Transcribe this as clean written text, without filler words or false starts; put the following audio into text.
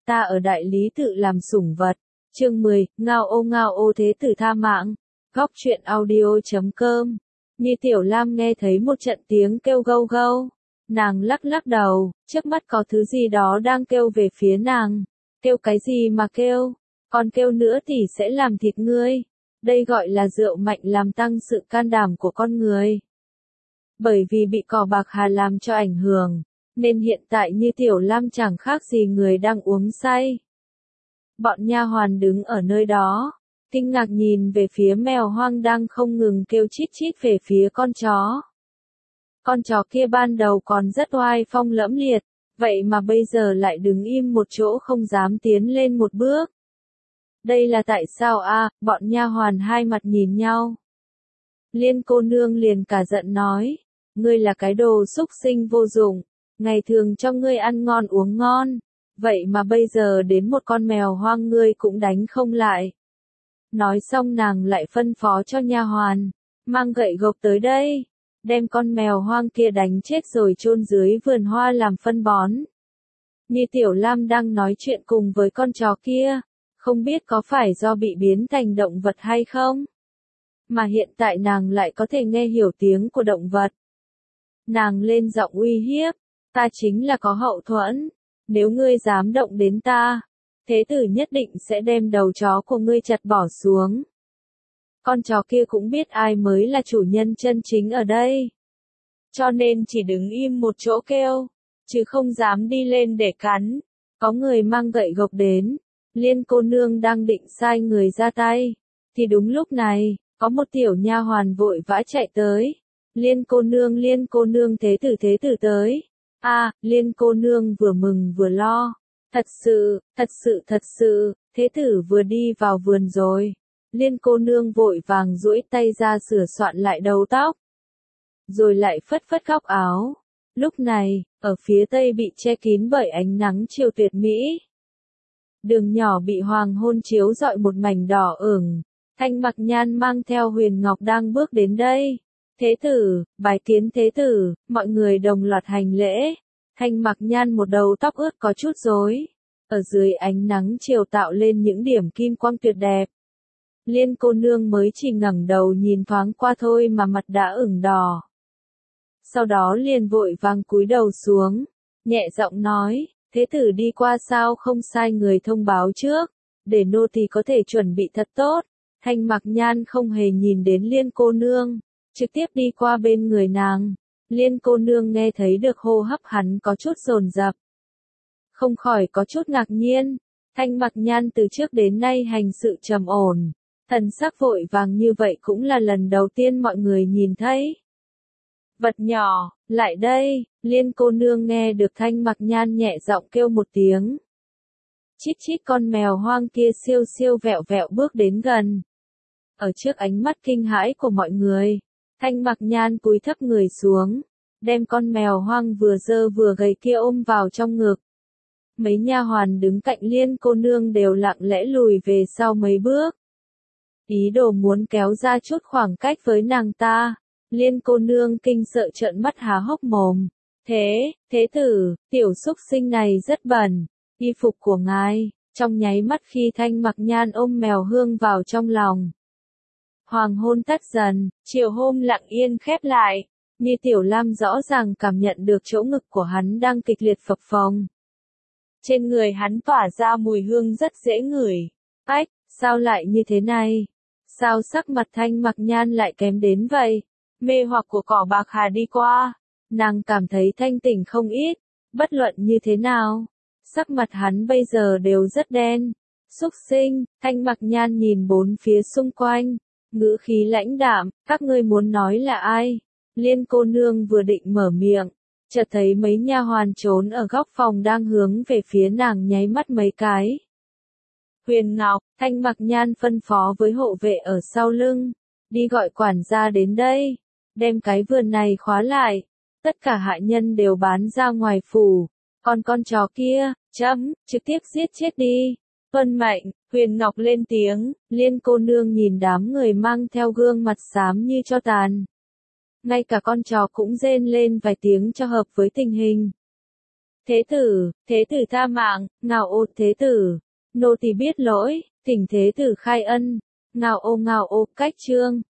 ta ở đại lý tự làm sủng vật. Chương 10, ngao ô thế tử tha mạng. Góc truyện audio.com. Như Tiểu Lam nghe thấy một trận tiếng kêu gâu gâu. Nàng lắc lắc đầu, trước mắt có thứ gì đó đang kêu về phía nàng. Kêu cái gì mà kêu? Còn kêu nữa thì sẽ làm thịt ngươi. Đây gọi là rượu mạnh làm tăng sự can đảm của con người. Bởi vì bị cỏ bạc hà làm cho ảnh hưởng, nên hiện tại Như Tiểu Lam chẳng khác gì người đang uống say. Bọn nha hoàn đứng ở nơi đó, kinh ngạc nhìn về phía mèo hoang đang không ngừng kêu chít chít về phía con chó. Con chó kia ban đầu còn rất oai phong lẫm liệt, vậy mà bây giờ lại đứng im một chỗ không dám tiến lên một bước. Đây là tại sao a? Bọn nha hoàn hai mặt nhìn nhau. Liên cô nương liền cả giận nói, ngươi là cái đồ súc sinh vô dụng, ngày thường cho ngươi ăn ngon uống ngon, vậy mà bây giờ đến một con mèo hoang ngươi cũng đánh không lại. Nói xong nàng lại phân phó cho nha hoàn, mang gậy gộc tới đây, đem con mèo hoang kia đánh chết rồi chôn dưới vườn hoa làm phân bón. Như Tiểu Lam đang nói chuyện cùng với con chó kia, không biết có phải do bị biến thành động vật hay không, mà hiện tại nàng lại có thể nghe hiểu tiếng của động vật. Nàng lên giọng uy hiếp, ta chính là có hậu thuẫn, nếu ngươi dám động đến ta, thế tử nhất định sẽ đem đầu chó của ngươi chặt bỏ xuống. Con chó kia cũng biết ai mới là chủ nhân chân chính ở đây, cho nên chỉ đứng im một chỗ kêu, chứ không dám đi lên để cắn. Có người mang gậy gộc đến, Liên cô nương đang định sai người ra tay, thì đúng lúc này, có một tiểu nha hoàn vội vã chạy tới. Liên cô nương thế tử tới. Liên cô nương vừa mừng vừa lo. Thật sự, thế tử vừa đi vào vườn rồi. Liên cô nương vội vàng duỗi tay ra sửa soạn lại đầu tóc, rồi lại phất phất góc áo. Lúc này, ở phía tây bị che kín bởi ánh nắng chiều tuyệt mỹ. Đường nhỏ bị hoàng hôn chiếu rọi một mảnh đỏ ửng. Thanh Mặc Nhan mang theo Huyền Ngọc đang bước đến đây. Thế tử, bái kiến thế tử, mọi người đồng loạt hành lễ. Thanh Mặc Nhan một đầu tóc ướt có chút rối, ở dưới ánh nắng chiều tạo lên những điểm kim quang tuyệt đẹp. Liên cô nương mới chỉ ngẩng đầu nhìn thoáng qua thôi mà mặt đã ửng đỏ. Sau đó liền vội vàng cúi đầu xuống, nhẹ giọng nói, thế tử đi qua sao không sai người thông báo trước, để nô tỳ có thể chuẩn bị thật tốt. Thanh Mặc Nhan không hề nhìn đến Liên cô nương, trực tiếp đi qua bên người nàng. Liên cô nương nghe thấy được hô hấp hắn có chút dồn dập, không khỏi có chút ngạc nhiên. Thanh Mặc Nhan từ trước đến nay hành sự trầm ổn, thần sắc vội vàng như vậy cũng là lần đầu tiên mọi người nhìn thấy. Vật nhỏ, lại đây. Liên cô nương nghe được Thanh Mặc Nhan nhẹ giọng kêu một tiếng. Chít chít con mèo hoang kia siêu siêu vẹo vẹo bước đến gần. Ở trước ánh mắt kinh hãi của mọi người, Thanh Mặc Nhan cúi thấp người xuống, đem con mèo hoang vừa dơ vừa gầy kia ôm vào trong ngực. Mấy nha hoàn đứng cạnh Liên cô nương đều lặng lẽ lùi về sau mấy bước, ý đồ muốn kéo ra chút khoảng cách với nàng ta. Liên cô nương kinh sợ trợn mắt há hốc mồm. Thế tử, tiểu súc sinh này rất bẩn, y phục của ngài. Trong nháy mắt khi Thanh Mặc Nhan ôm mèo hương vào trong lòng, hoàng hôn tắt dần, chiều hôm lặng yên khép lại. Như Tiểu Lam rõ ràng cảm nhận được chỗ ngực của hắn đang kịch liệt phập phồng. Trên người hắn tỏa ra mùi hương rất dễ ngửi. Ách, sao lại như thế này? Sao sắc mặt Thanh Mặc Nhan lại kém đến vậy? Mê hoặc của cỏ bạc hà đi qua, nàng cảm thấy thanh tỉnh không ít. Bất luận như thế nào, sắc mặt hắn bây giờ đều rất đen. Súc sinh. Thanh Mặc Nhan nhìn bốn phía xung quanh, ngữ khí lãnh đạm, các ngươi muốn nói là ai? Liên cô nương vừa định mở miệng, chợt thấy mấy nha hoàn trốn ở góc phòng đang hướng về phía nàng nháy mắt mấy cái. Huyền Ngọc. Thanh Mặc Nhan phân phó với hộ vệ ở sau lưng, đi gọi quản gia đến đây, đem cái vườn này khóa lại, tất cả hạ nhân đều bán ra ngoài phủ, còn con chó kia, trực tiếp giết chết đi. Tuân mệnh. Huyền Ngọc lên tiếng. Liên cô nương nhìn đám người mang theo gương mặt xám như tro tàn. Ngay cả con chó cũng rên lên vài tiếng cho hợp với tình hình. Thế tử tha mạng, ngao ô thế tử. Nô tỳ biết lỗi, thỉnh thế tử khai ân. Ngao ô cách trương.